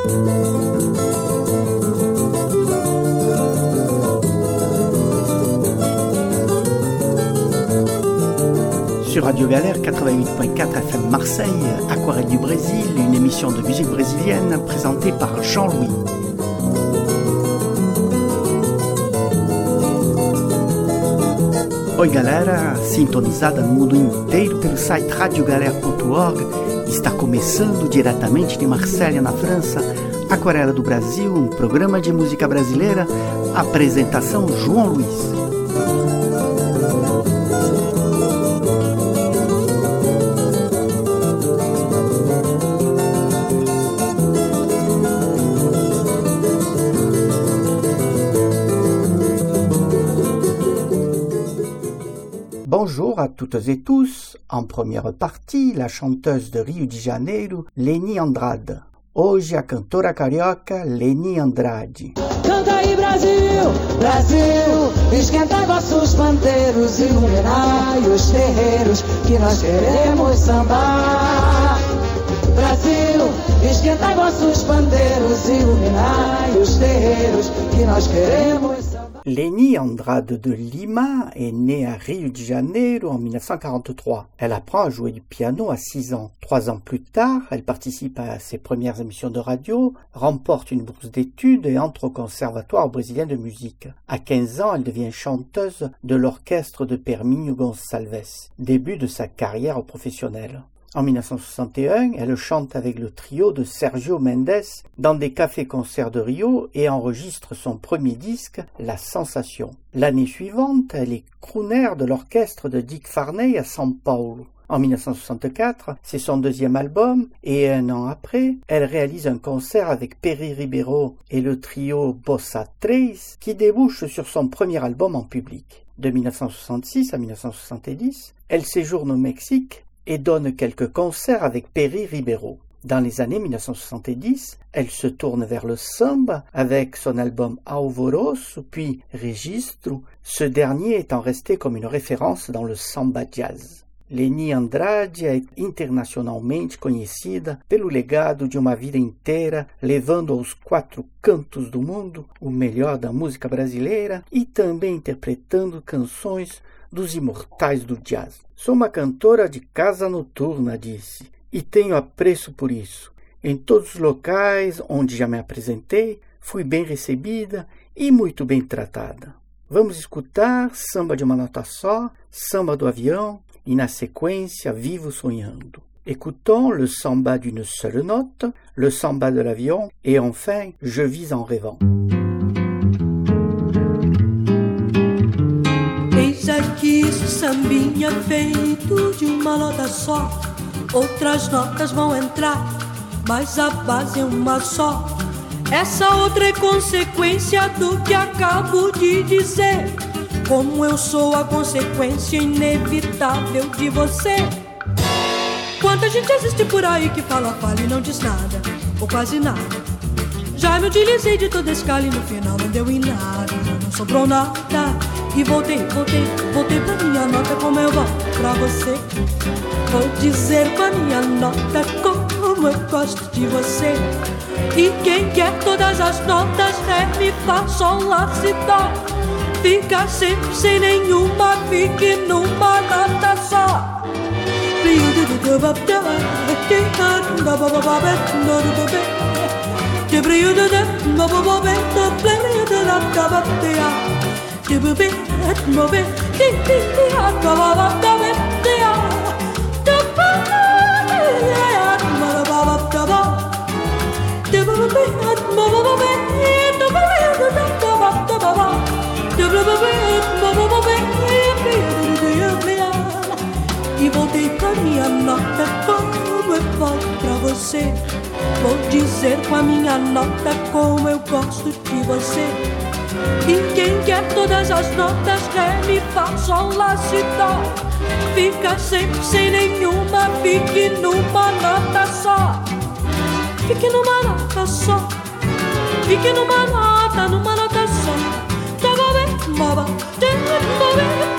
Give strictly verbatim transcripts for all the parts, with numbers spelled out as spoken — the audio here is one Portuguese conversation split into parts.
Sur Radio Galère quatre-vingt-huit virgule quatre F M Marseille, Aquarelle du Brésil, une émission de musique brésilienne présentée par Jean-Louis. Oi galera, sintonizada no mundo inteiro pelo site radio galera ponto org, está começando diretamente de Marselha, na França, Aquarela do Brasil, um programa de música brasileira, apresentação João Luiz. Bonjour à toutes et tous. En première partie, la chanteuse de Rio de Janeiro, Leni Andrade. Hoje a cantora carioca Leni Andrade. Canta aí Brasil, Brasil, esquenta vossos pandeiros, iluminai os terreiros, que nós queremos sambar. Brasil, esquenta vossos pandeiros, iluminai os terreiros, que nós queremos sambar. Leni Andrade de Lima est née à Rio de Janeiro en dix-neuf cent quarante-trois. Elle apprend à jouer du piano à six ans. Trois ans plus tard, elle participe à ses premières émissions de radio, remporte une bourse d'études et entre au Conservatoire brésilien de musique. À quinze ans, elle devient chanteuse de l'orchestre de Perminho Gonçalves, début de sa carrière professionnelle. En dix-neuf cent soixante et un, elle chante avec le trio de Sergio Mendes dans des cafés-concerts de Rio et enregistre son premier disque, La Sensation. L'année suivante, elle est crooner de l'orchestre de Dick Farney à São Paulo. En dix-neuf cent soixante-quatre, c'est son deuxième album et un an après, elle réalise un concert avec Perry Ribeiro et le trio Bossa Três qui débouche sur son premier album en public. De dix-neuf cent soixante-six à dix-neuf cent soixante-dix, elle séjourne au Mexique et donne quelques concerts avec Perry Ribeiro. Dans les années dix-neuf cent soixante-dix, elle se tourne vers le samba avec son album Alvoroço, puis Registro, ce dernier étant resté comme une référence dans le samba jazz. Leni Andrade é internacionalmente conhecida pelo legado de uma vida inteira, levando aos quatro cantos do mundo o melhor da música brasileira e também interpretando canções dos imortais do jazz. Sou uma cantora de casa noturna, disse, e tenho apreço por isso. Em todos os locais onde já me apresentei, fui bem recebida e muito bem tratada. Vamos escutar Samba de uma Nota Só, Samba do Avião e, na sequência, Vivo Sonhando. Écoutons le samba d'une seule note, le samba de l'avion et enfin, Je vis en rêvant. Eis aqui isso sambinha feito de uma nota só. Outras notas vão entrar, mas a base é uma só. Essa outra é consequência do que acabo de dizer. Como eu sou a consequência inevitável de você. Quanta gente existe por aí que fala, fala e não diz nada, ou quase nada. Já me utilizei de toda escala e no final não deu em nada, não sobrou nada. E voltei, voltei, voltei pra minha nota como eu volto pra você. Vou dizer com a minha nota como eu gosto de você. E quem quer todas as notas, ré, mi, fá, sol, lá, si, dó, fica sempre sem nenhuma, fique numa nota só. E voltei pra minha nota como eu volto pra você. Vou dizer com a minha nota como eu gosto de você. E quem quer todas as notas, ré, mi, fá, sol, lá, si, dó, fica sempre sem nenhuma, fique numa nota só. Fique numa nota só. Fique numa nota, numa nota só. Tava bem, baba, tava bem.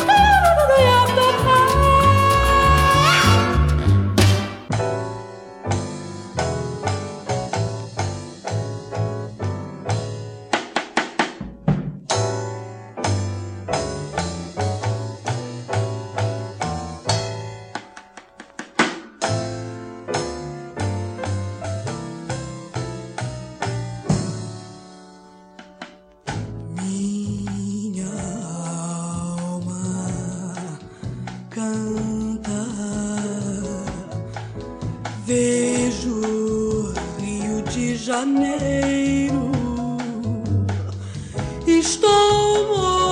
de Janeiro. Estou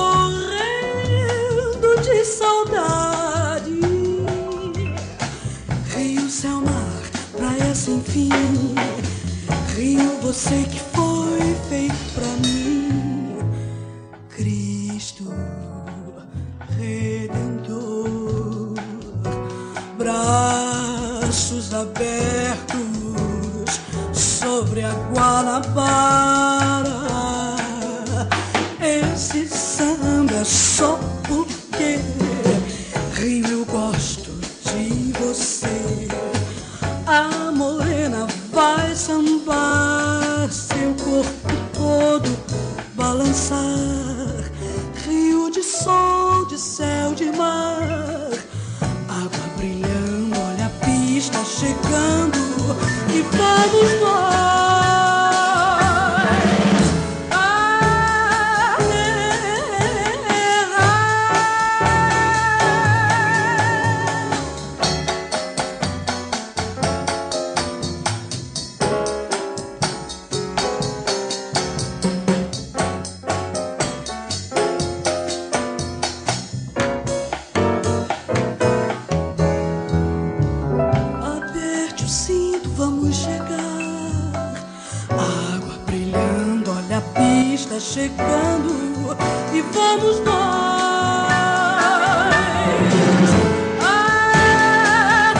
morrendo de saudade. Rio, céu, mar, praia sem fim. Rio, você que foi feito pra mim. Cristo Redentor, braços abertos sobre a Guanabara. Esse samba é só porque Rio, eu gosto de você. A morena vai sambar, seu corpo todo balançar. Rio de sol, de céu, de mar, água brilhando, olha a pista chegando e vamos nós. Chegando e vamos nós. A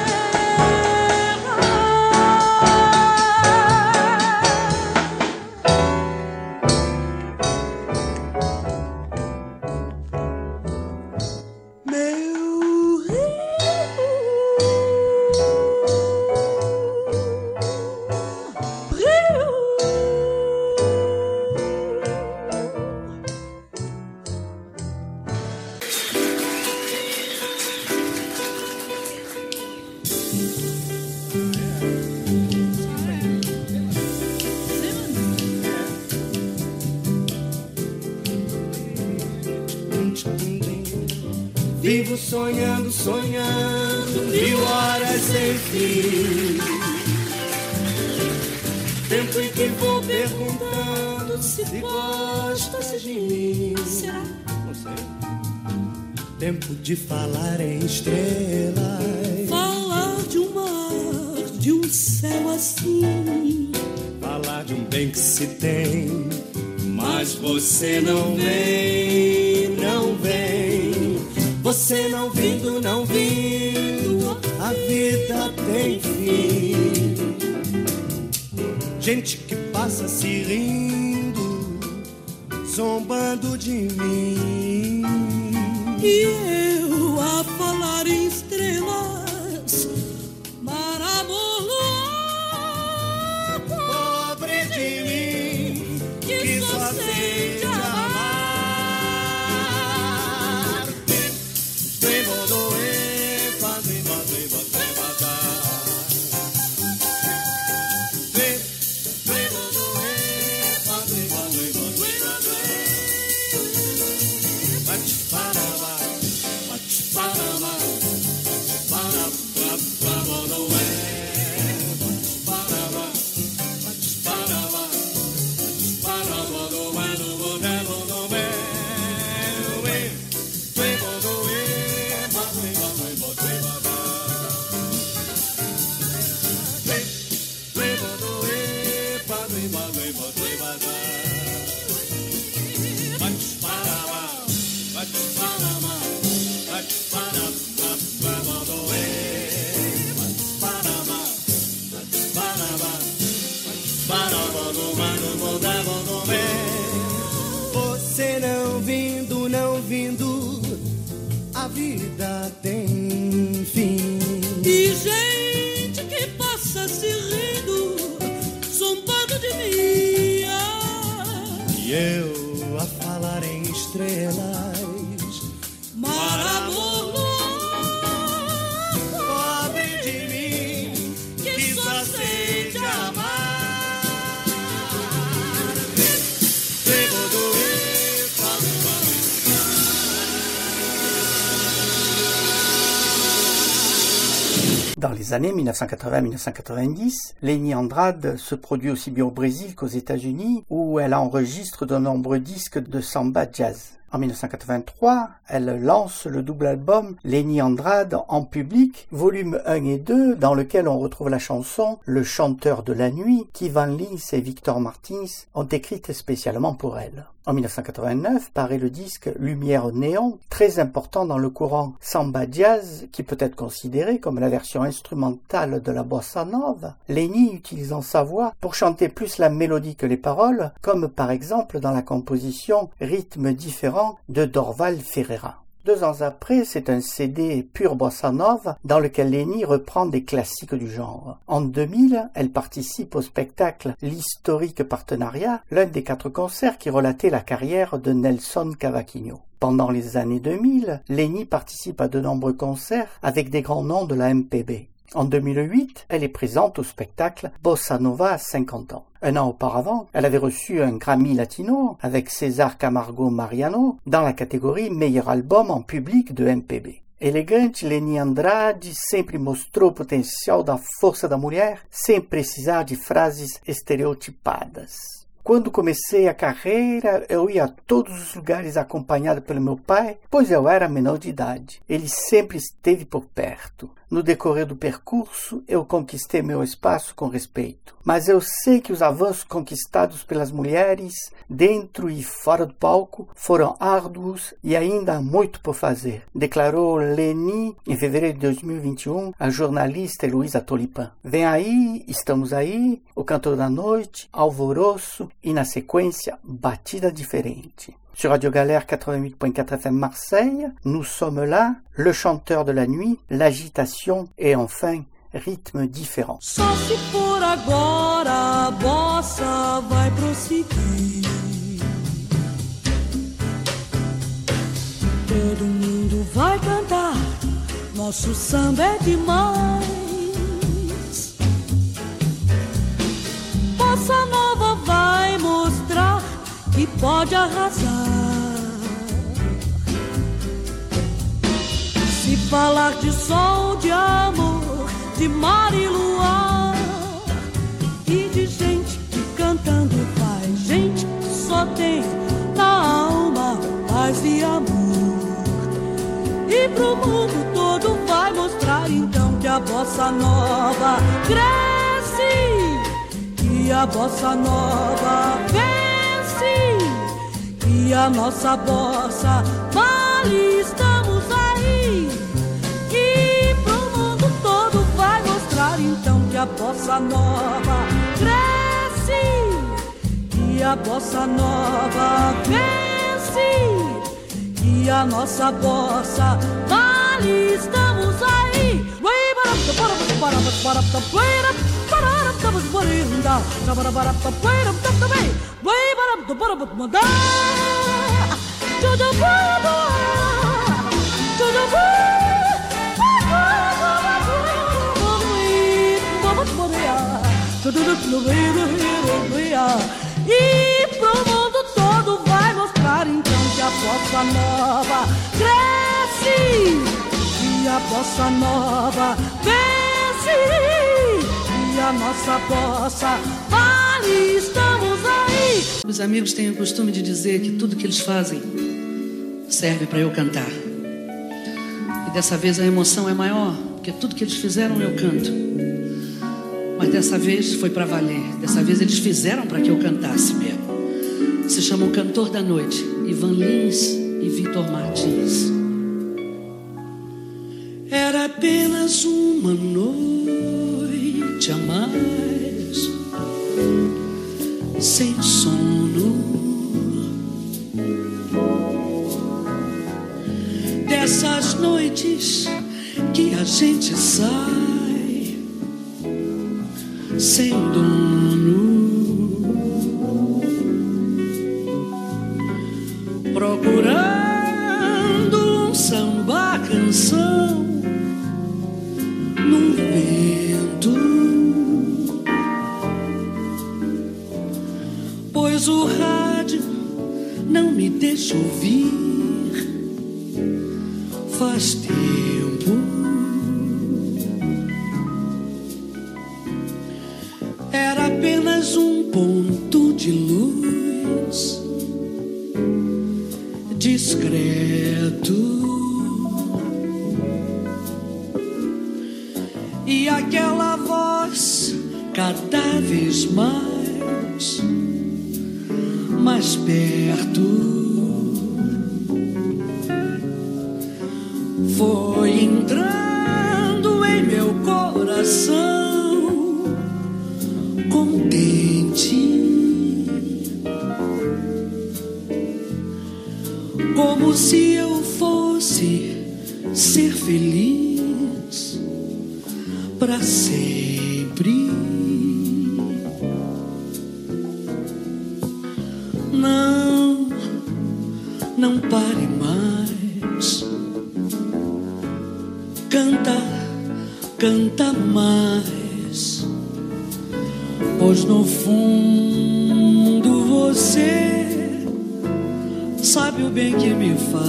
meu Rio, Rio. Vivo sonhando, sonhando, mil horas sem fim. Tempo em que vou perguntando se gostas de mim. Será? Não sei. Tempo de falar em estrelas, Falar de um mar, de um céu assim. falar de um bem que se tem, mas você não vem, não vem. Você não vindo, não vindo, a vida tem fim. Gente que passa se rindo, zombando de mim. E eu a falar em estrelas, mar, amor, luar, Pobre de mim, que só sente amar. Você não vindo, não vindo, a vida tem fim. E gente que passa se rindo, zombando de mim. E eu a falar em estrelas, Mar, amor, luar, pobre de mim, que só sente amar. Dans les années mille neuf cent quatre-vingts à mille neuf cent quatre-vingt-dix, Leni Andrade se produit aussi bien au Brésil qu'aux États-Unis, où elle enregistre de nombreux disques de samba jazz. En mille neuf cent quatre-vingt-trois, elle lance le double album Leni Andrade en public, volume un et deux, dans lequel on retrouve la chanson Le chanteur de la nuit, qu'Ivan Lins et Victor Martins ont écrite spécialement pour elle. En mille neuf cent quatre-vingt-neuf paraît le disque Lumière Néon, très important dans le courant samba jazz, qui peut être considéré comme la version instrumentale de la bossa nova, Leni utilisant sa voix pour chanter plus la mélodie que les paroles, comme par exemple dans la composition Rythmes différents de Dorval Ferreira. Deux ans après, c'est un C D pur bossa nova dans lequel Leni reprend des classiques du genre. En deux mille, elle participe au spectacle L'Historique Partenariat, l'un des quatre concerts qui relatait la carrière de Nelson Cavaquinho. Pendant les années deux mille, Leni participe à de nombreux concerts avec des grands noms de la M P B. En deux mille huit, elle est présente au spectacle Bossa Nova à cinquante ans. Un an auparavant, elle avait reçu un Grammy Latino avec César Camargo Mariano dans la catégorie Meilleur album en public de M P B. Elegante, Leni Andrade sempre mostrou o potencial da força da mulher sem precisar de frases estereotipadas. Quando comecei a carreira, eu ia a todos os lugares acompanhado pelo meu pai, pois eu era menor de idade. Ele sempre esteve por perto. No decorrer do percurso, eu conquistei meu espaço com respeito. Mas eu sei que os avanços conquistados pelas mulheres, dentro e fora do palco, foram árduos e ainda há muito por fazer, declarou Leni em fevereiro de dois mil e vinte e um à jornalista Heloísa Tolipan. Vem aí, estamos aí, o cantor da noite, alvoroço e na sequência, batida diferente. Sur Radio Galère quatre-vingt-huit point quatre F M Marseille, nous sommes là, le chanteur de la nuit, l'agitation et enfin, rythme différent. Só se por agora a bossa vai prosseguir. Todo mundo vai cantar, nosso samba é demais. Bossa nova vai mostrar que pode arrasar. Se falar de sol, de amor, de mar e luar, e de gente que cantando faz, gente que só tem na alma paz e amor. E pro mundo todo vai mostrar então que a bossa nova cresce, que a bossa nova vence, que a nossa bossa vale, estamos aí. E pro mundo todo vai mostrar então que a bossa nova cresce, que a bossa nova vence, que a nossa bossa vale, estamos aí. E pro mundo todo vai mostrar então que a bossa nova cresce, que a bossa nova vence, e a nossa bossa vale, estamos aí. Os amigos têm o costume de dizer que tudo que eles fazem serve para eu cantar. E dessa vez a emoção é maior, porque tudo que eles fizeram eu canto. Mas dessa vez foi para valer. Dessa vez eles fizeram para que eu cantasse mesmo. Se chama O Cantor da Noite, Ivan Lins e Victor Martins. Era apenas uma noite a mais, sem sono, dessas noites que a gente sai sem dono, procurando um samba canção num vento, pois o rádio não me deixa ouvir faz tempo. discreto. E aquela voz cada vez mais, mais perto. Foi entrando em meu coração, contente, como se eu fosse ser feliz para sempre. Não, não pare mais. Canta, canta mais, pois no fundo você sabe o bem que me faz.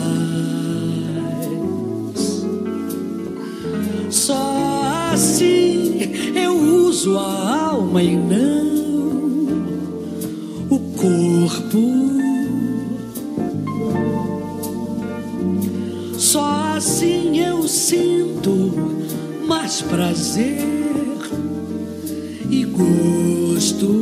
Só assim eu uso a alma e não o corpo. Só assim eu sinto mais prazer e gosto.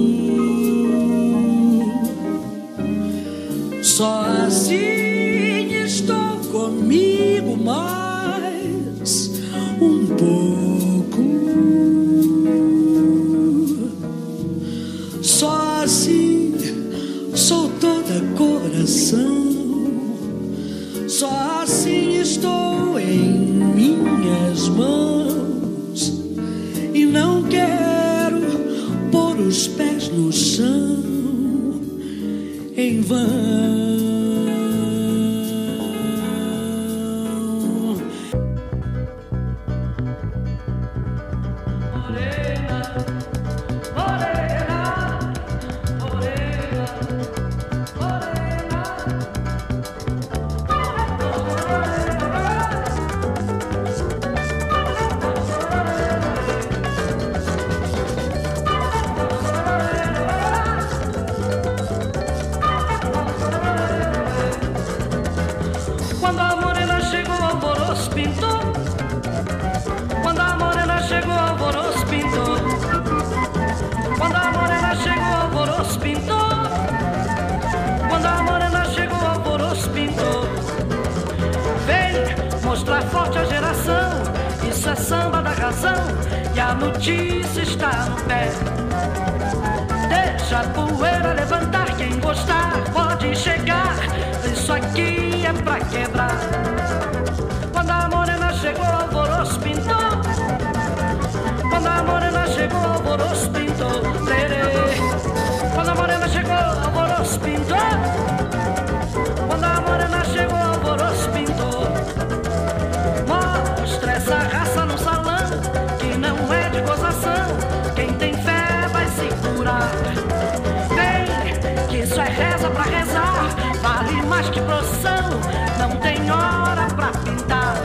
Só assim estou comigo mais um pouco. Só assim sou toda coração. Só assim estou em minhas mãos e não quero pôr os pés no chão em vão. Samba da razão e a notícia está no pé. Deixa a poeira levantar, quem gostar pode chegar. Isso aqui é pra quebrar. Quando a morena chegou, o alvoroço pintou. Quando a morena chegou, o alvoroço pintou. Lerê. Quando a morena chegou, o alvoroço pintou. Quando a morena chegou, o alvoroço pintou. Mostra essa raça no salão, que não é de gozação. Quem tem fé vai se curar. Vem, que isso é reza pra rezar. Vale mais que procissão, não tem hora pra pintar.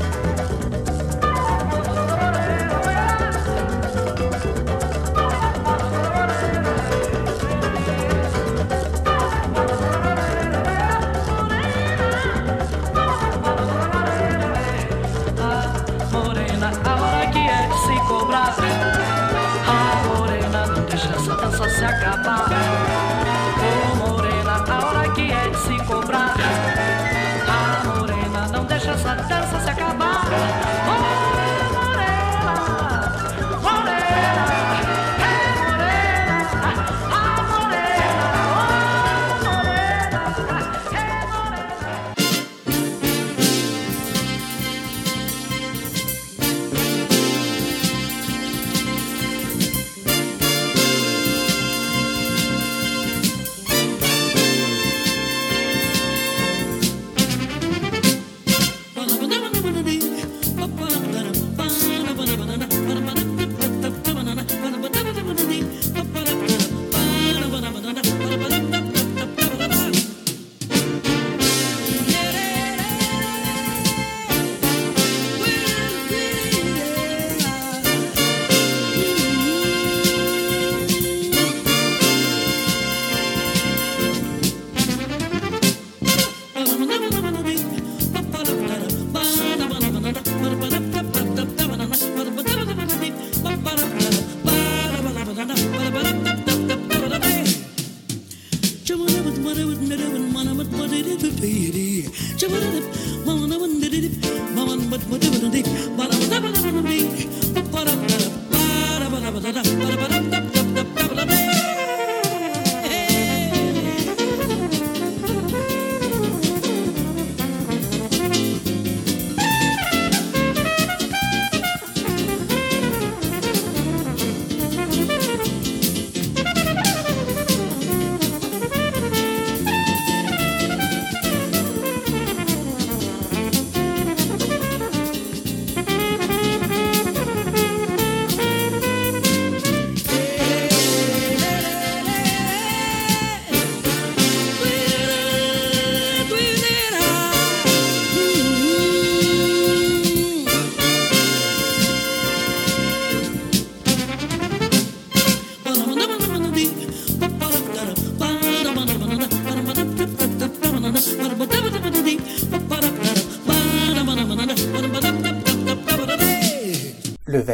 Se acabar, oh morena, a hora que é de se cobrar. Ah, morena, não deixa essa dança se acabar. Oh, morena, morena, é morena, ah, morena, oh, morena, é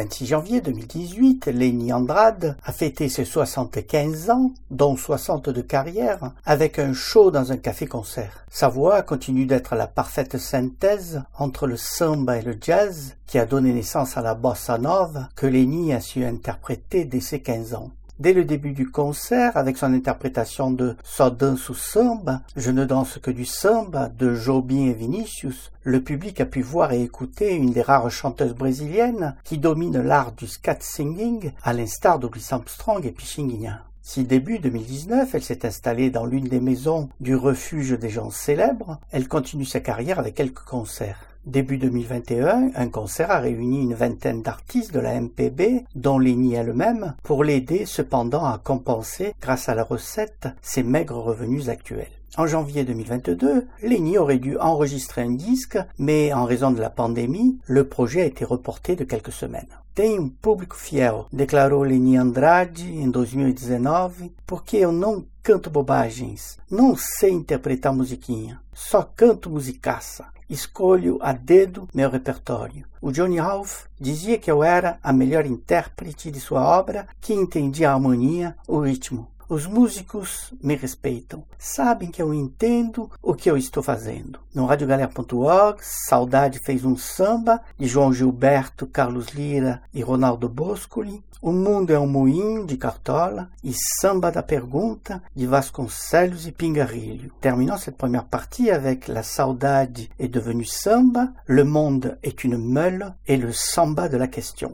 vingt-six janvier deux mille dix-huit, Lénie Andrade a fêté ses soixante-quinze ans, dont soixante de carrière, avec un show dans un café-concert. Sa voix continue d'être la parfaite synthèse entre le samba et le jazz qui a donné naissance à la bossa nova que Lénie a su interpréter dès ses quinze ans. Dès le début du concert, avec son interprétation de Só danço samba, Je ne danse que du samba de Jobim et Vinicius, le public a pu voir et écouter une des rares chanteuses brésiliennes qui domine l'art du scat singing, à l'instar de Louis Armstrong et Pichinguinha. Si début deux mille dix-neuf, elle s'est installée dans l'une des maisons du refuge des gens célèbres, elle continue sa carrière avec quelques concerts. Début deux mille vingt et un, un concert a réuni une vingtaine d'artistes de la M P B, dont Lénie elle-même, pour l'aider cependant à compenser, grâce à la recette, ses maigres revenus actuels. En janvier deux mille vingt-deux, Lénie aurait dû enregistrer un disque, mais en raison de la pandémie, le projet a été reporté de quelques semaines. Tem um público fiel, declarou Lénie Andrade em dois mil e dezenove, porque eu não canto bobagens, não sei interpretar musiquinha, só canto musicaça. Escolho a dedo meu repertório. O Johnny Ralph dizia que eu era a melhor intérprete de sua obra, que entendia a harmonia, o ritmo. Os músicos me respeitam, sabem que eu entendo o que eu estou fazendo. No radiogalera ponto org, Saudade fez um samba de João Gilberto, Carlos Lira e Ronaldo Boscoli. O Mundo é um Moinho, de Cartola, e Samba da Pergunta, de Vasconcelos e Pingarrilho. Terminons cette première partie avec La Saudade est devenue samba, Le Monde est une meule et le samba de la question.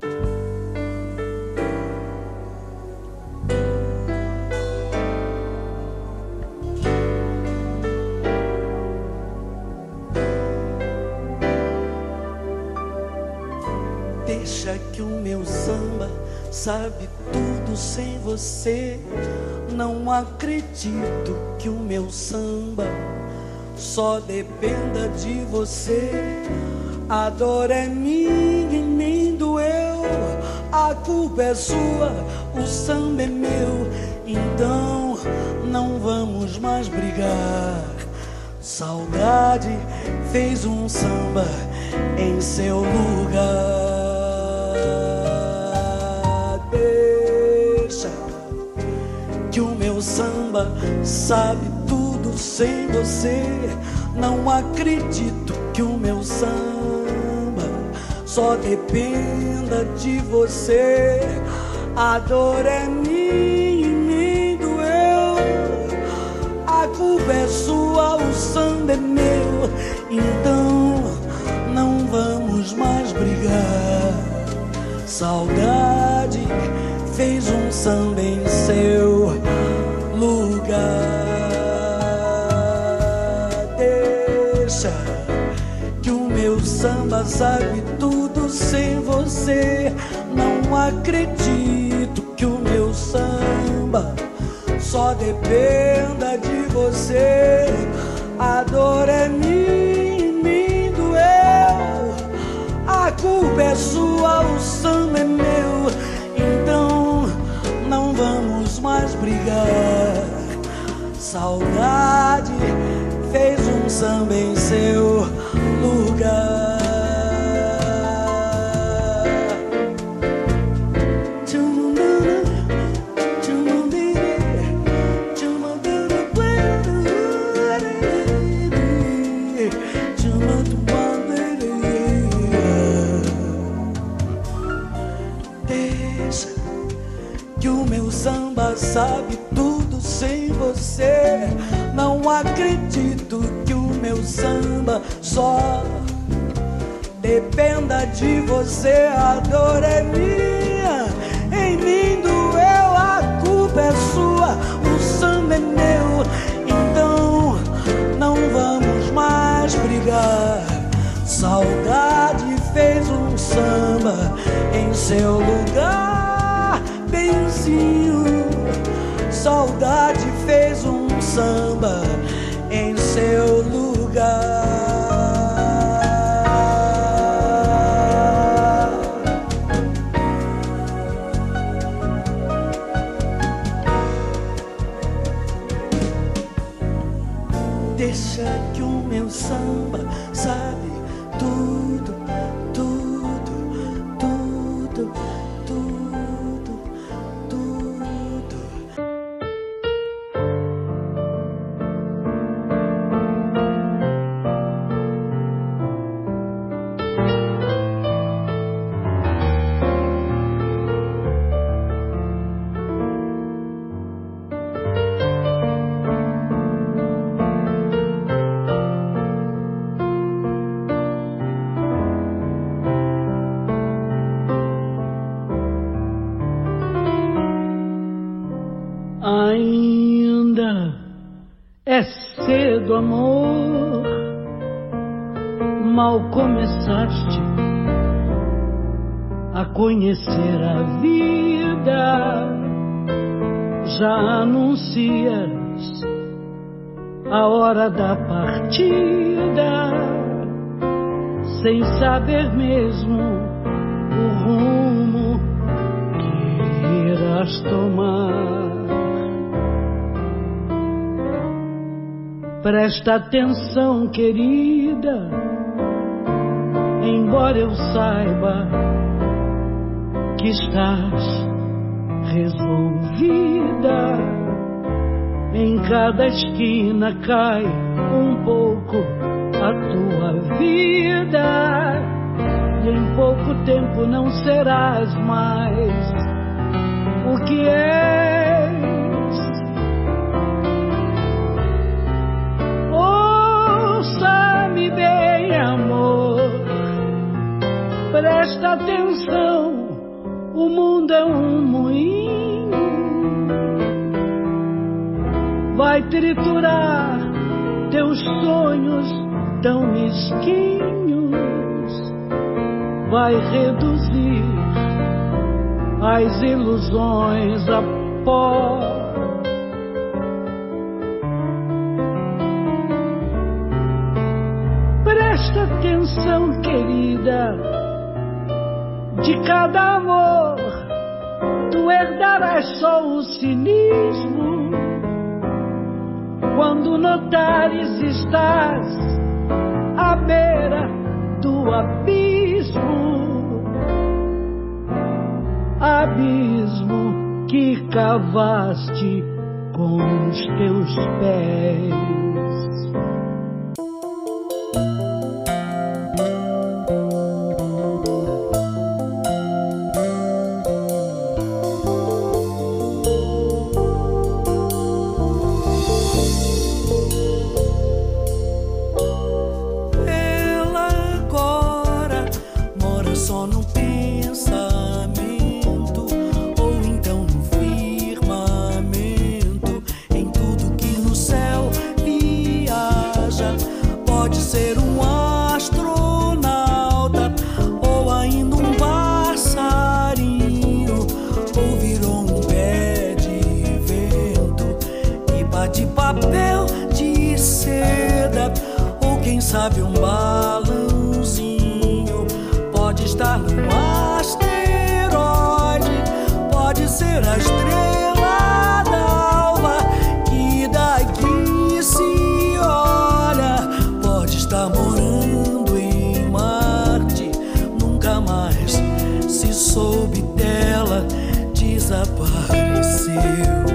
Deixa que o meu samba sabe tudo sem você. Não acredito que o meu samba só dependa de você. A dor é minha e nem doeu, a culpa é sua, o samba é meu. Então não vamos mais brigar. Saudade fez um samba em seu lugar. Que o meu samba sabe tudo sem você. Não acredito que o meu samba só dependa de você. A dor é minha e me doeu, a culpa é sua, o samba é meu. Então não vamos mais brigar. Saudade fez um samba em seu lugar. Deixa que o meu samba sabe tudo sem você. Não acredito que o meu samba só dependa de você. A dor é minha e me doeu, a culpa é sua, o samba é meu. Então não vamos mais brigar. Saudade fez um samba em seu lugar. Sabe tudo sem você. Não acredito que o meu samba só dependa de você. A dor é minha, em mim doeu, a culpa é sua, o samba é meu. Então não vamos mais brigar. Saudade fez um samba em seu lugar, benzinho. Saudade fez um samba em seu lugar. Deixa que o meu samba sabe tudo, tudo, tudo Ainda é cedo, amor, mal começaste a conhecer a vida, já anuncias a hora da partida, sem saber mesmo o rumo que irás tomar. Presta atenção, querida, embora eu saiba que estás resolvida. Em cada esquina cai um pouco a tua vida, e em pouco tempo não serás mais o que és. Ouça-me bem, amor, presta atenção, o mundo é um moinho, vai triturar teus sonhos tão mesquinhos, vai reduzir as ilusões a pó. Presta atenção, querida, de cada amor tu herdarás só o cinismo. Quando notares estás à beira do abismo, abismo que cavaste com os teus pés. Sabe, um balãozinho pode estar num asteroide, pode ser a estrela d'alva que daqui se olha, pode estar morando em Marte, nunca mais se soube dela, desapareceu.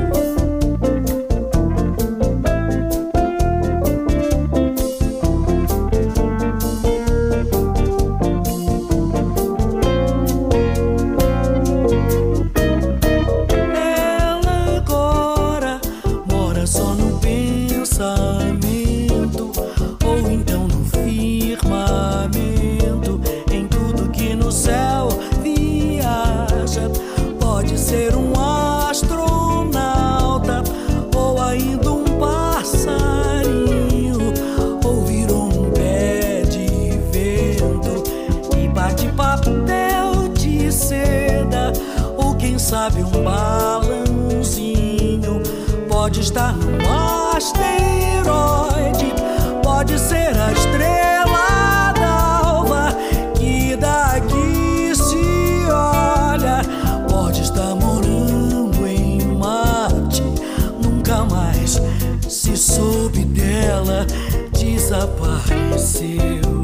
Sabe, um balãozinho pode estar num asteroide, pode ser a estrela d'alva que daqui se olha, pode estar morando em Marte, nunca mais se soube dela, desapareceu,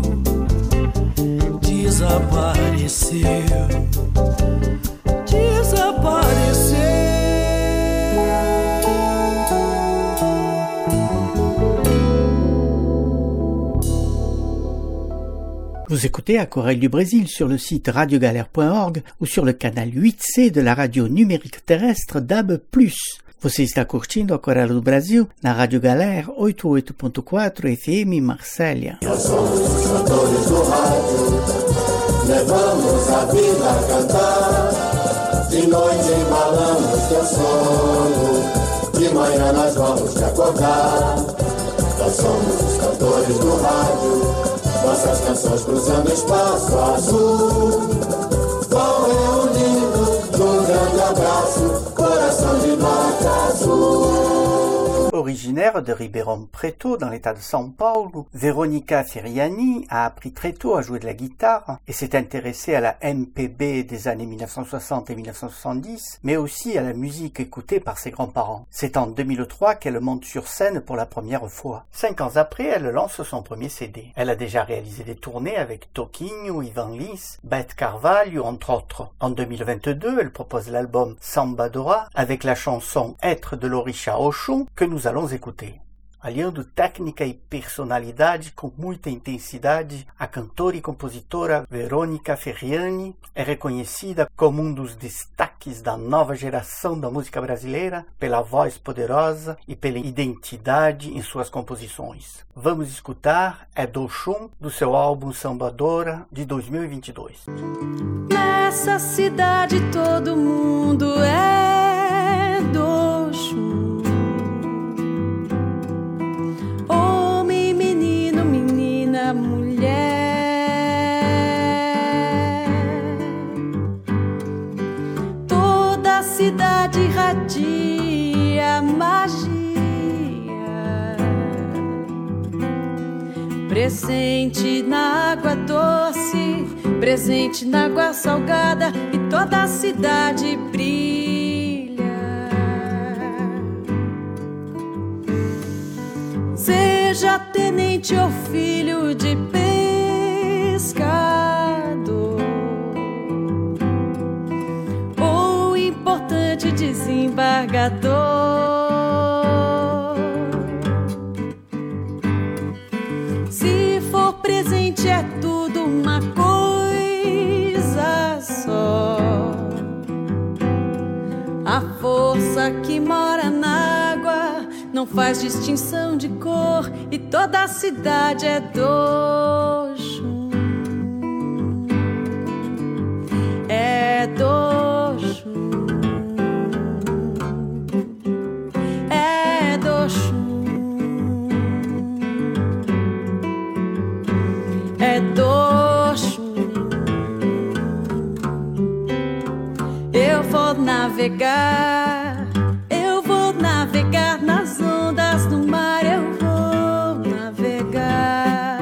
desapareceu. Vous écoutez Aquarelle du Brésil sur le site radio galère point org ou sur le canal huit C de la radio numérique terrestre D A B plus. Você está curtindo Aquarelle do Brasil na Rádio Galera oitenta e oito ponto quatro F M Marsella. Nós somos os cantores do rádio, levamos a vida a cantar, de noite embalamos teu sono, de manhã nós vamos te acordar. Nós somos os cantores do rádio, nossas canções cruzando espaço azul. Vão reunindo num grande abraço, coração de norte azul. Originaire de Ribeirão Preto, dans l'état de São Paulo, Veronica Feriani a appris très tôt à jouer de la guitare et s'est intéressée à la M P B des années mille neuf cent soixante et mille neuf cent soixante-dix, mais aussi à la musique écoutée par ses grands-parents. C'est en deux mille trois qu'elle monte sur scène pour la première fois. Cinq ans après, elle lance son premier C D. Elle a déjà réalisé des tournées avec Toquinho, Ivan Lins, Beth Carvalho, entre autres. En deux mille vingt-deux, elle propose l'album Sambadora avec la chanson Être de l'Orixá Oxum que nous allons écouter. Aliando técnica e personalidade com muita intensidade, a cantora e compositora Veronica Feriani é reconhecida como um dos destaques da nova geração da música brasileira pela voz poderosa e pela identidade em suas composições. Vamos escutar É do Oxum, do seu álbum Sambadora de dois mil e vinte e dois. Nessa cidade todo mundo é do Oxum. Homem, menino, menina, mulher. Toda a cidade irradia magia. Presente na água doce, presente na água salgada, e toda a cidade brilha. Seja tenente ou filho de pescador, ou importante desembargador, se for presente é tudo uma coisa só. A força que mora na água não faz distinção de cor, e toda a cidade é do Oxum. É do Oxum. É do Oxum. É do Oxum. Eu vou navegar, eu vou navegar nas ondas do mar, eu vou navegar.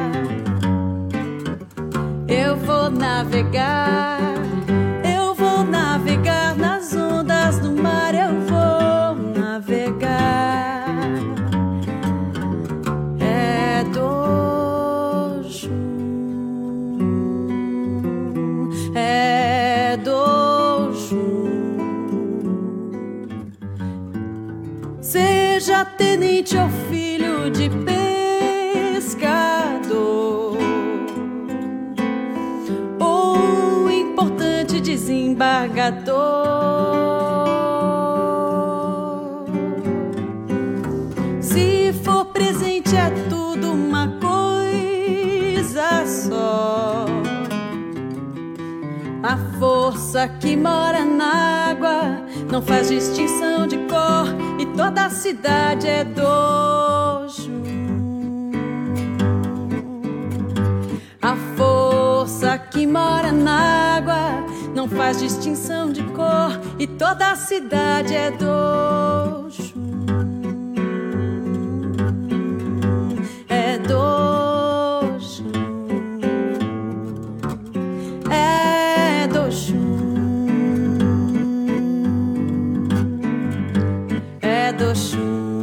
Eu vou navegar, eu vou navegar nas ondas do mar, eu vou navegar. É do Oxum. É do Oxum. Seja tenente ou filho de pescador, ou importante desembargador, se for presente é tudo uma coisa só. A força que mora na água não faz distinção de cor, e toda a cidade é do Oxum. A força que mora na água não faz distinção de cor, e toda a cidade é do Oxum. É do Oxum. É do Oxum. Do Oxum.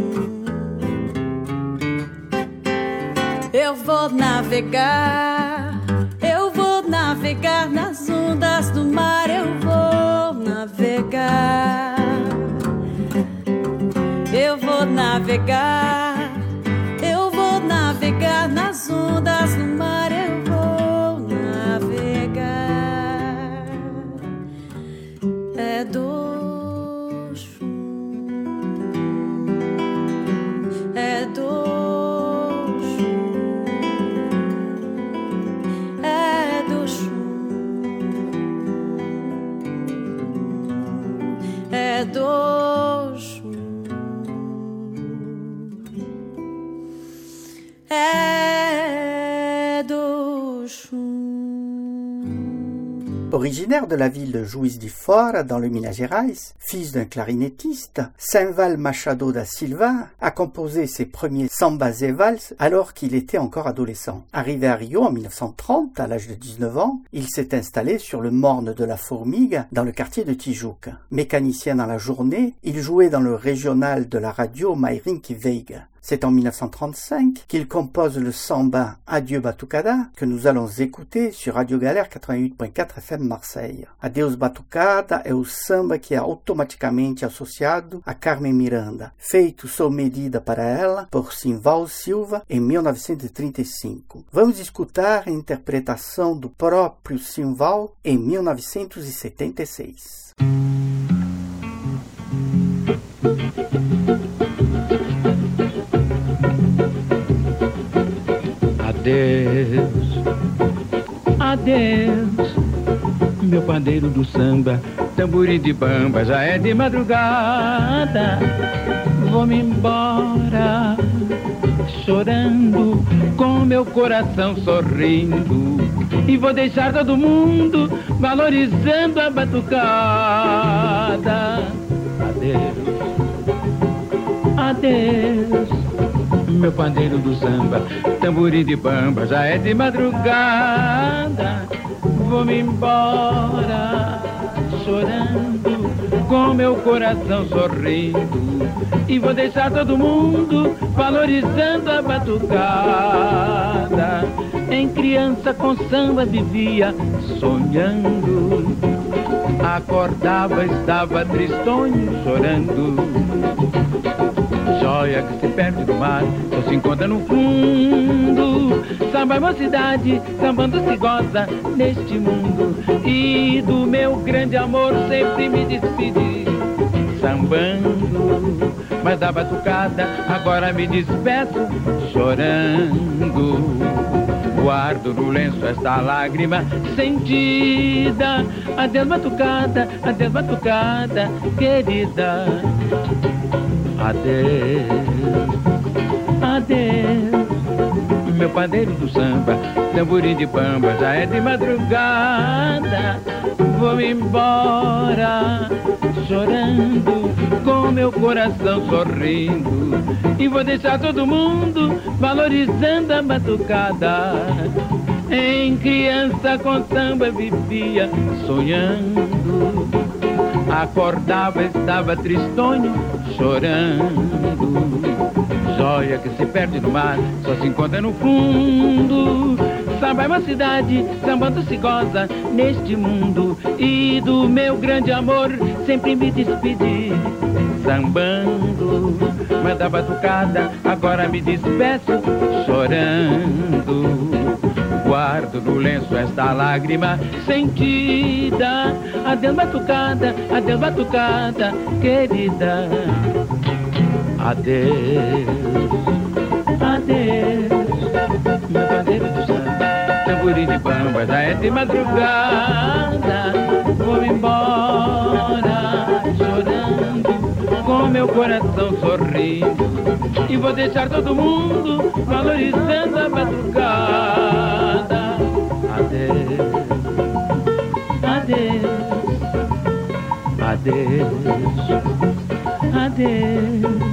Eu vou navegar, eu vou navegar nas ondas do mar, eu vou navegar. Eu vou navegar, eu vou navegar nas ondas do mar, eu vou navegar. É do É do Oxum. É do Oxum. É do Oxum. é do chum. Originaire de la ville de Juiz de Fora, dans le Minas Gerais, fils d'un clarinettiste, Saint-Val Machado da Silva a composé ses premiers sambas et valses alors qu'il était encore adolescent. Arrivé à Rio en mille neuf cent trente, à l'âge de dix-neuf ans, il s'est installé sur le morne de la Formiga, dans le quartier de Tijuca. Mécanicien dans la journée, il jouait dans le régional de la radio Mairinque Veiga. C'est en mille neuf cent trente-cinq qu'il compose le samba Adieu Batucada que nous allons écouter sur Radio Galère quatre-vingt-huit point quatre F M Marseille. Adeus Batucada é o samba que é automaticamente associado a Carmen Miranda, feito sob medida para ela por Simval Silva em mil novecentos e trinta e cinco. Vamos escutar a interpretação do próprio Simval em mil novecentos e setenta e seis. Adeus, adeus, meu pandeiro do samba, tamborim de bamba, já é de madrugada. Vou-me embora, chorando, com meu coração sorrindo, e vou deixar todo mundo valorizando a batucada. Adeus, adeus, meu pandeiro do samba, tamborim de bamba, já é de madrugada. Vou-me embora, chorando, com meu coração sorrindo, e vou deixar todo mundo valorizando a batucada. Em criança com samba vivia sonhando, acordava, estava tristonho, chorando. Joia que se perde no mar, só se encontra no fundo. Samba é mocidade, sambando se goza neste mundo. E do meu grande amor sempre me despedi, sambando. Mas da batucada agora me despeço, chorando. Guardo no lenço esta lágrima sentida. Adeus batucada, adeus batucada, querida. Adeus, adeus, meu pandeiro do samba, tamborim de bamba, já é de madrugada. Vou-me embora, chorando, com meu coração sorrindo, e vou deixar todo mundo valorizando a batucada. Em criança com samba vivia sonhando, acordava, estava tristonho, chorando. Joia que se perde no mar, só se encontra no fundo. Samba é uma cidade, sambando se goza neste mundo. E do meu grande amor sempre me despedi, sambando. Mas da batucada agora me despeço, chorando. Guardo no lenço esta lágrima sentida. Adeus batucada, adeus batucada, querida. Adeus, adeus, meu pandeiro do samba, tamborim de bamba, já é de madrugada. Vou embora, chorando, com meu coração sorrindo, e vou deixar todo mundo valorizando a batucada. Adeus, adeus, adeus, adeus.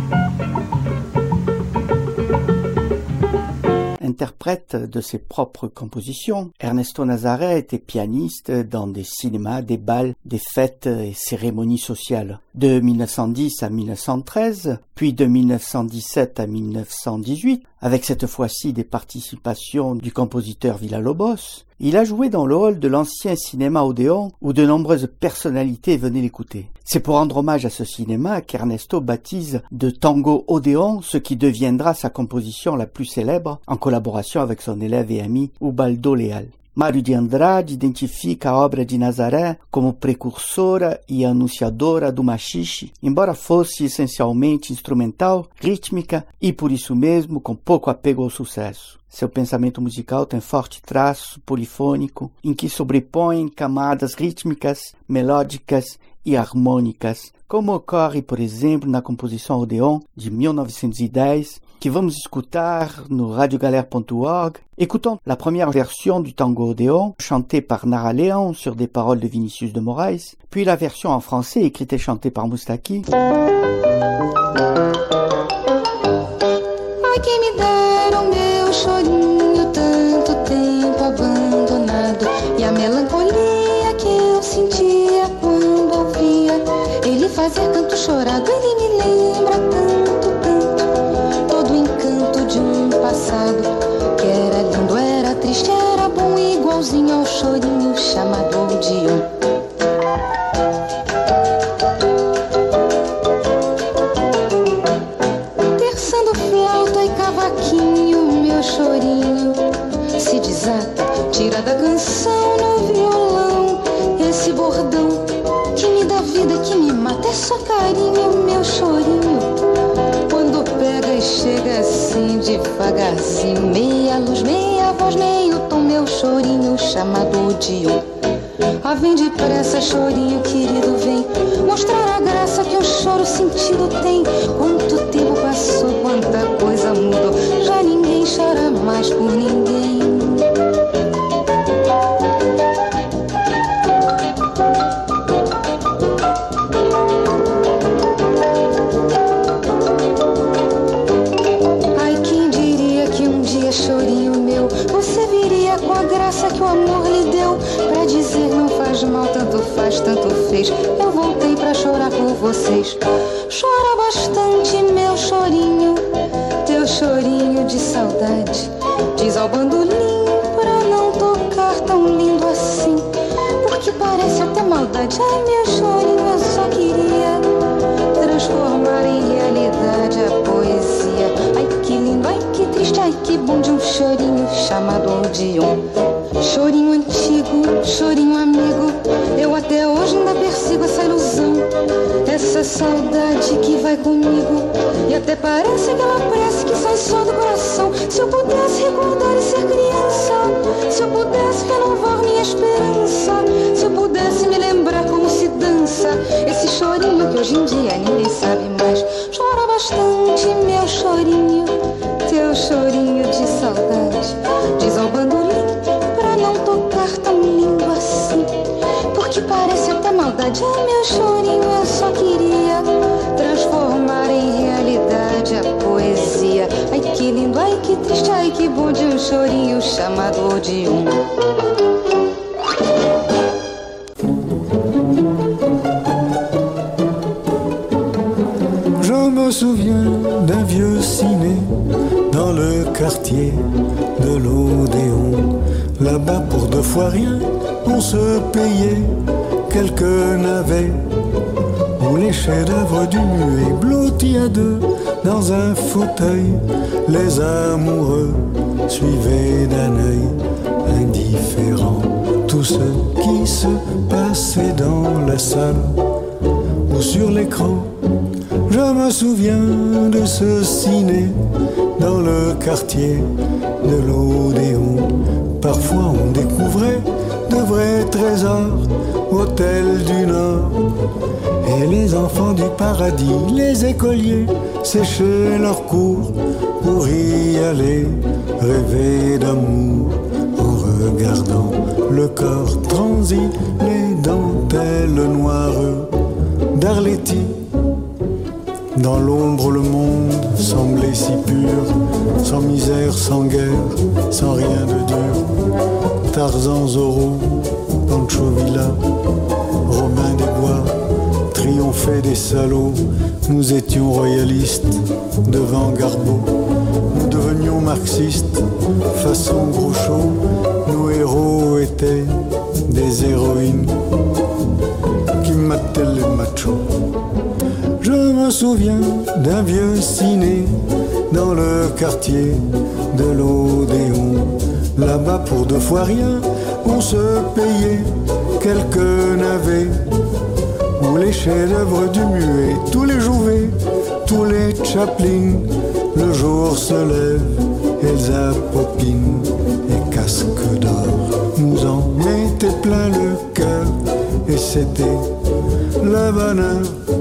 Interprète de ses propres compositions, Ernesto Nazaré était pianiste dans des cinémas, des bals, des fêtes et cérémonies sociales. De mille neuf cent dix à mille neuf cent treize, puis de mille neuf cent dix-sept à mille neuf cent dix-huit, avec cette fois-ci des participations du compositeur Villa-Lobos, il a joué dans le hall de l'ancien cinéma Odéon où de nombreuses personnalités venaient l'écouter. C'est pour rendre hommage à ce cinéma qu'Ernesto baptise de Tango Odéon ce qui deviendra sa composition la plus célèbre en collaboration avec son élève et ami Ubaldo Leal. Mário de Andrade identifica a obra de Nazaré como precursora e anunciadora do machixe, embora fosse essencialmente instrumental, rítmica e, por isso mesmo, com pouco apego ao sucesso. Seu pensamento musical tem forte traço polifônico, em que sobrepõem camadas rítmicas, melódicas e harmônicas, como ocorre, por exemplo, na composição Odeon de mil novecentos e dez, que vamos escutar no radio galère ponto org. Écoutons la première version du tango Odeon, chantée par Nara Leão sur des paroles de Vinicius de Moraes, puis la version en français écrite et chantée par Moustaki. Ai, quem me dera o meu chorinho, tanto tempo abandonado, e a melancolia que eu sentia quando ouvia ele fazer canto chorado. Ele me lembra tanto, tanto, todo o encanto de um passado que era lindo, era triste, era bom, igualzinho ao chorinho chamado Odeon. Terçando flauta e cavaquinho, meu chorinho se desata, tira da canção no violão esse bordão que me dá vida, que me mata. É só carinho, meu chorinho, quando pega e chega assim devagarzinho, meia luz, meia voz, meio tom, meu chorinho chamado Odeon. Ah, vem depressa, chorinho querido, vem mostrar a graça que o choro sentido tem. Quanto tempo passou, quanta coisa mudou, já ninguém chora mais por ninguém. Ai, quem diria que um dia, chorinho meu, você viria com a graça que o amor lhe deu, pra dizer não faz mal, tanto faz, tanto fez. Eu voltei pra chorar por vocês. Chora bastante, meu chorinho, teu chorinho de saudade. Diz ao bandolim pra não tocar tão lindo assim, porque parece até maldade. Ai, meu chorinho, eu só queria transformar em realidade a poesia. Ai, que lindo, ai, que triste, ai, que bom de um chorinho chamado Odeon. Chorinho antigo, chorinho amigo, eu até hoje ainda persigo essa ilusão, essa saudade que vai comigo, e até parece aquela prece que sai só do coração. Se eu pudesse recordar e ser criança, se eu pudesse renovar minha esperança, se eu pudesse me lembrar como se dança esse chorinho que hoje em dia ninguém sabe mais. Chora bastante, meu chorinho, teu chorinho de saudade. Diz ao bandolim pra não tocar tão lindo assim, porque parece até maldade. Ai, meu chorinho, eu só queria transformar em realidade a poesia. Ai, que lindo, ai, que triste, ai, que bom de um chorinho chamado Odeon. Je me souviens d'un vieux ciné dans le quartier de l'Odéon. Là-bas pour deux fois rien, on se payait quelques navets où les chefs-d'œuvre du muet blottis à deux dans un fauteuil, les amoureux suivaient d'un œil indifférent tout ce qui se passait dans la salle ou sur l'écran. Je me souviens de ce ciné dans le quartier de l'Odéon. Parfois on découvrait de vrais trésors, hôtels du Nord. Et les enfants du paradis, les écoliers, séchaient leurs cours pour y aller rêver d'amour. En regardant le corps transi, les dentelles noires d'Arletty. Dans l'ombre le monde semblait si pur, sans misère, sans guerre, sans rien de dur. Tarzan, Zorro, Pancho Villa, Robin des Bois, triomphaient des salauds. Nous étions royalistes devant Garbeau. Nous devenions marxistes façon Groucho. Nos héros étaient des héroïnes qui mataient les machos. Je me souviens d'un vieux ciné dans le quartier de l'Odéon. Là-bas pour deux fois rien, on se payait quelques navets où les chefs-d'œuvre du muet, tous les Jouvet, tous les Chaplin. Le jour se lève, Elsa Popine et Casque d'or nous en mettaient plein le cœur, et c'était le bonheur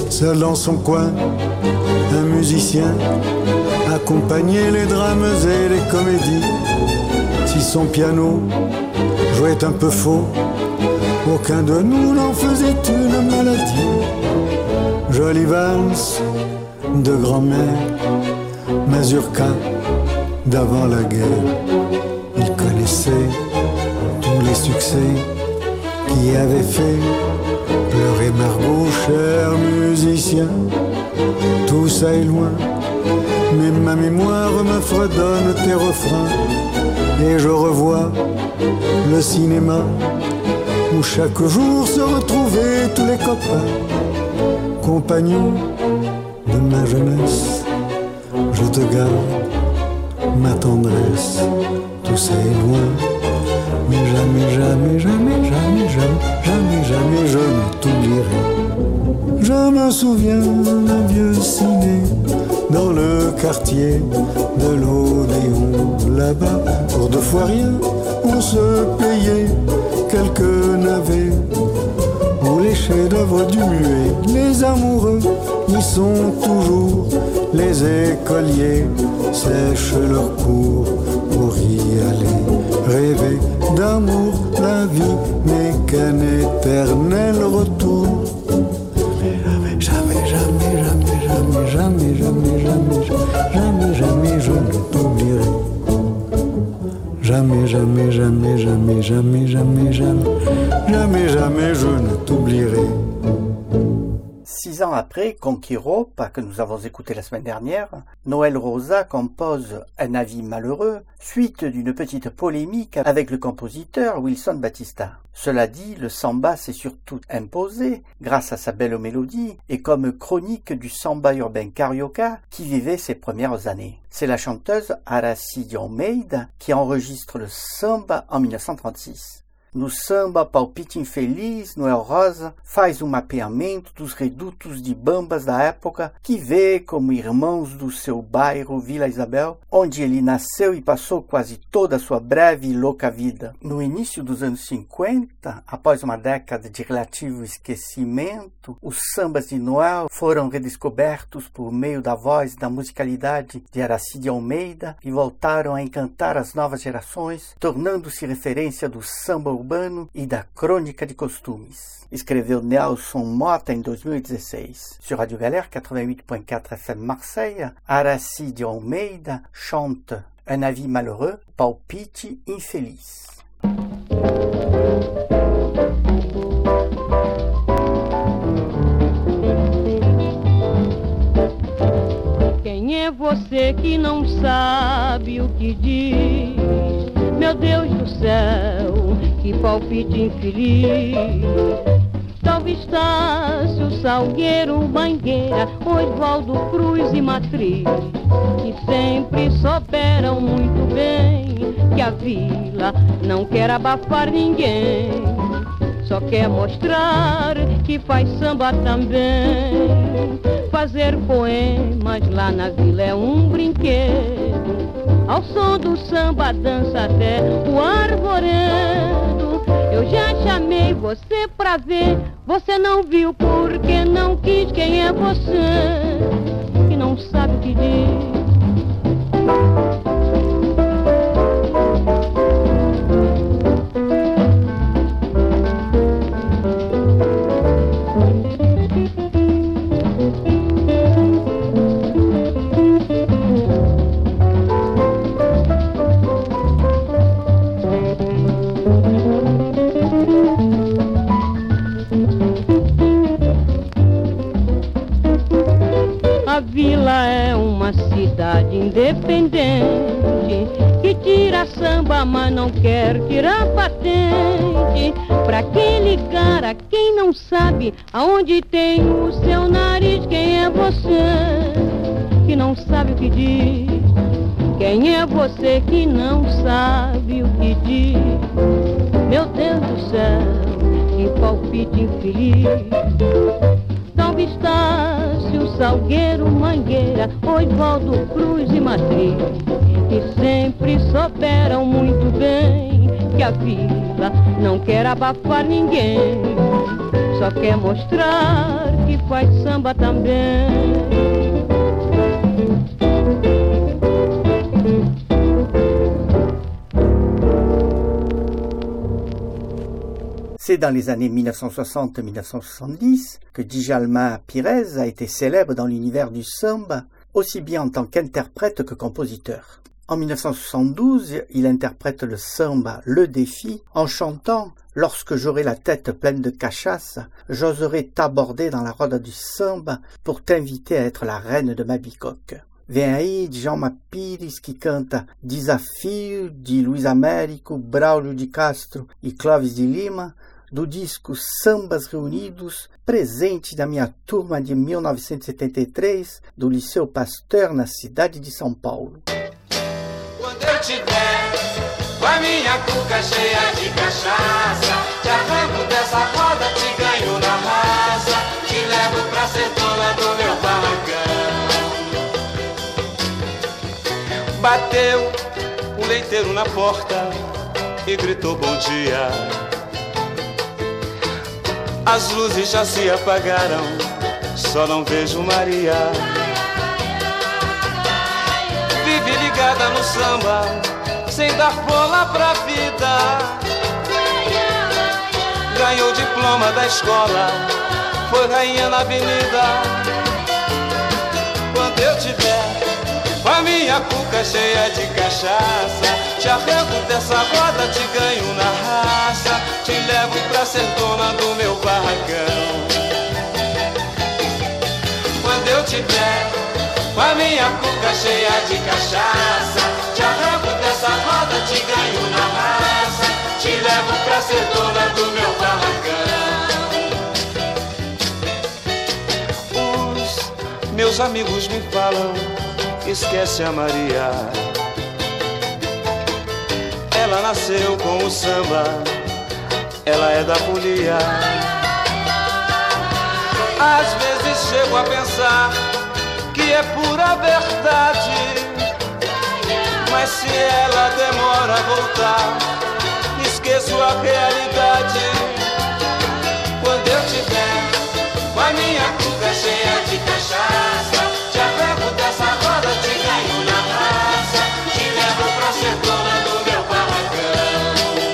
seul dans son coin, un musicien accompagnait les drames et les comédies. Si son piano jouait un peu faux, aucun de nous n'en faisait une maladie. Jolie valse de grand-mère, mazurka d'avant la guerre. Il connaissait tous les succès qui avaient fait pleurer Margot, cher musicien. Tout ça est loin, mais ma mémoire me fredonne tes refrains. Et je revois le cinéma où chaque jour se retrouvaient tous les copains. Compagnons de ma jeunesse, je te garde ma tendresse. Tout ça est loin, mais jamais, jamais, jamais, jamais, jamais, jamais, jamais je ne t'oublierai. Je me souviens d'un vieux ciné dans le quartier de l'Odéon. Là-bas, pour deux fois rien, on se payait quelques navets où les chefs-d'œuvre du muet, les amoureux y sont toujours. Les écoliers sèchent leur cours pour y aller. Rêver d'amour, la vie n'est qu'un éternel retour. Jamais, jamais, jamais, jamais, jamais, jamais, jamais, jamais, jamais je ne t'oublierai. Jamais, jamais, jamais, jamais, jamais, jamais, jamais, jamais, jamais je ne t'oublierai. Six ans après Conquiropa, que nous avons écouté la semaine dernière, Noel Rosa compose Un avis malheureux, suite d'une petite polémique avec le compositeur Wilson Battista. Cela dit, le samba s'est surtout imposé grâce à sa belle mélodie et comme chronique du samba urbain carioca qui vivait ses premières années. C'est la chanteuse Aracide Almeida qui enregistre le samba en mille neuf cent trente-six. No samba Palpite Infeliz, Noel Rosa faz um mapeamento dos redutos de bambas da época que vê como irmãos do seu bairro Vila Isabel, onde ele nasceu e passou quase toda a sua breve e louca vida. No início dos anos cinquenta, após uma década de relativo esquecimento, os sambas de Noel foram redescobertos por meio da voz e da musicalidade de Aracide Almeida e voltaram a encantar as novas gerações, tornando-se referência do samba urbano e da crônica de costumes. Escreveu Nelson Mota em dois mil e dezesseis. Sur Radio Galère quatre-vingt-huit point quatre F M Marseille, Aracide Almeida chante Un avis malheureux, Palpite infeliz. Quem é você que não sabe o que diz? Meu Deus do céu, que palpite infeliz. Salve Estácio, Salgueiro, Mangueira, Oswaldo Cruz e Matriz, que sempre souberam muito bem que a vila não quer abafar ninguém, só quer mostrar que faz samba também. Fazer poemas lá na vila é um brinquedo, ao som do samba dança até o arvoredo. Eu já chamei você pra ver, você não viu porque não quis. Quem é você que não sabe o que diz? Independente, que tira samba, mas não quer tirar patente. Pra quem ligar a quem não sabe aonde tem o seu nariz? Quem é você que não sabe o que diz? Quem é você que não sabe o que diz? Meu Deus do céu, que palpite infeliz. Salve Estácio, Salgueiro, Mangueira, Oswaldo Cruz e Matriz, que sempre souberam muito bem que a vila não quer abafar ninguém, só quer mostrar que faz samba também. C'est dans les années mille neuf cent soixante à mille neuf cent soixante-dix que Djalma Pires a été célèbre dans l'univers du samba, aussi bien en tant qu'interprète que compositeur. En mille neuf cent soixante-douze, il interprète le samba Le Défi en chantant « Lorsque j'aurai la tête pleine de cachasse, j'oserai t'aborder dans la roda du samba pour t'inviter à être la reine de ma bicoque ». Vem aí Djalma Pires, que canta Desafio, de Luiz Américo, Braulio de Castro e Clóvis de Lima, do disco Sambas Reunidos, presente da minha turma de mil novecentos e setenta e três, do Liceu Pasteur, na cidade de São Paulo. Quando eu tiver com a minha cuca cheia de cachaça, te arranco dessa roda, te ganho na raça, te levo pra ser dona do meu barracão. Bateu o leiteiro na porta e gritou bom dia. As luzes já se apagaram, só não vejo Maria. Vive ligada no samba, sem dar bola pra vida. Ganhou diploma da escola, foi rainha na avenida. Quando eu tiver com a minha cuca cheia de cachaça, te arranco dessa roda, te ganho na raça, te levo pra ser dona do meu barracão. Quando eu tiver com a minha cuca cheia de cachaça, te arranco dessa roda, te ganho na raça, te levo pra ser dona do meu barracão. Os meus amigos me falam, esquece a Maria. Ela nasceu com o samba, ela é da folia. Às vezes chego a pensar que é pura verdade, mas se ela demora a voltar, esqueço a realidade. Quando eu tiver com a minha cuca cheia de cachaça, te arranco dessa roda, te ganho na raça, te levo pra ser dona do meu barracão.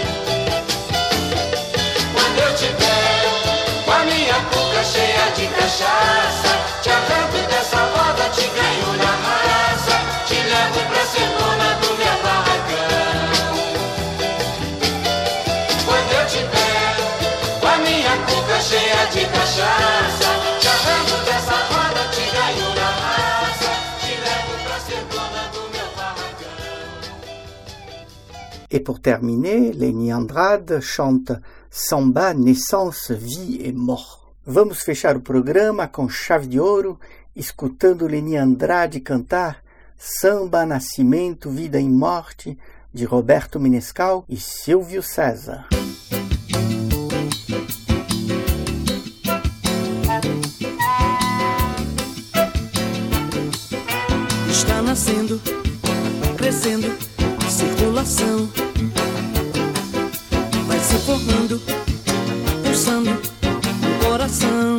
Quando eu tiver com a minha cuca cheia de cachaça, te arranco dessa roda, te ganho na raça, te levo pra ser dona do meu barracão. Quando eu tiver com a minha cuca cheia de cachaça, te arranco dessa roda, te ganho na raça, te levo pra ser dona do meu barracão. Et pour terminer, Leni Andrade chante Samba, Naissance, Vie et Mort. Vamos fechar o programa com chave de ouro, escutando Leni Andrade cantar Samba, Nascimento, Vida e Morte, de Roberto Menescal e Silvio César. Está nascendo, crescendo, circulação, vai se formando, pulsando no coração.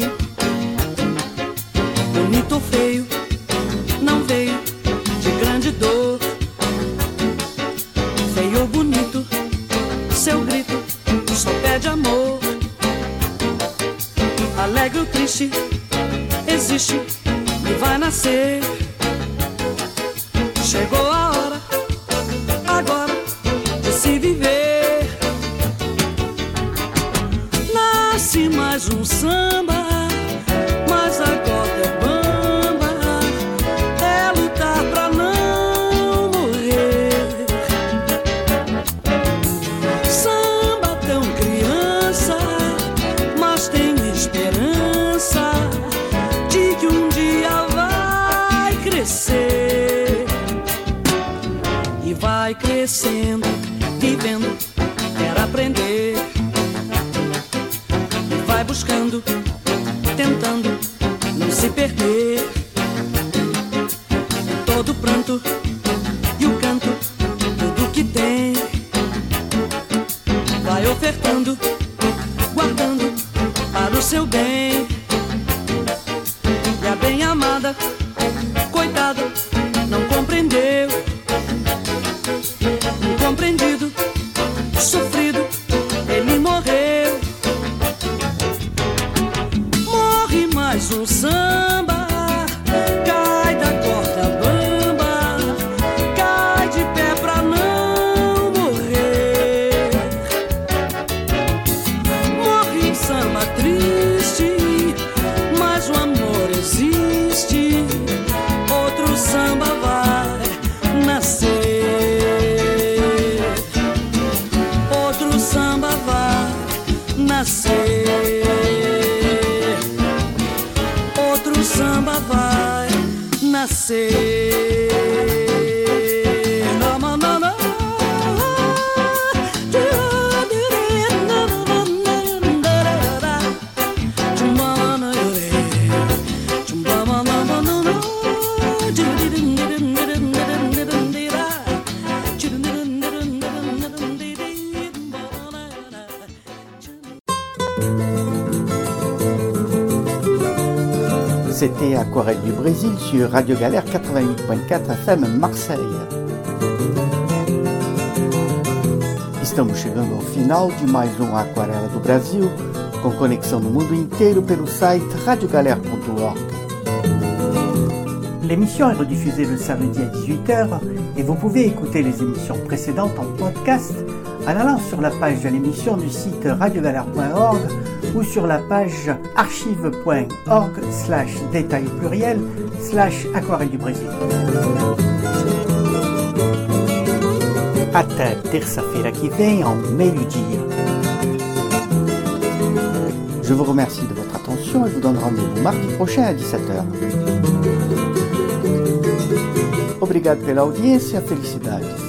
Bonito ou feio, não veio de grande dor. Feio ou bonito, seu grito só pede amor. Alegre ou triste, existe e vai nascer. Chegou a hora, agora, de se viver. Nasce mais um samba, mas agora é bamba, é lutar pra não morrer. Samba tão criança, mas tem esperança de que um dia vai crescer. E vai crescendo, vivendo, quer aprender. E vai buscando, tentando não se perder. Todo pranto e o canto, tudo que tem. Vai ofertando, guardando para o seu bem. E a bem amada, coitada, não compreendeu. Incompreendido, sofrido, ele morreu. Morre mais um samba, cai da corda bamba, cai de pé pra não morrer. Morre um samba triste, mas o amor existe. Outro samba vai nascer. Outro samba vai nascer. Outro samba vai nascer. Na, na, na, na. C'était Aquarelle du Brésil sur Radio Galère quatre-vingt-huit point quatre F M Marseille. Estamos chegando ao final de mais um Aquarela do Brasil, com conexão no mundo inteiro pelo site radio galère point org. L'émission est rediffusée le samedi à dix-huit heures et vous pouvez écouter les émissions précédentes en podcast en allant sur la page de l'émission du site radio galère point org ou sur la page archive point org slash détail pluriel slash aquarelle du Brésil. Até terça-feira que vem, ao meio-dia. Je vous remercie de votre attention et vous donne rendez-vous mardi prochain à dix-sept heures. Obrigado pela audiência, felicidades.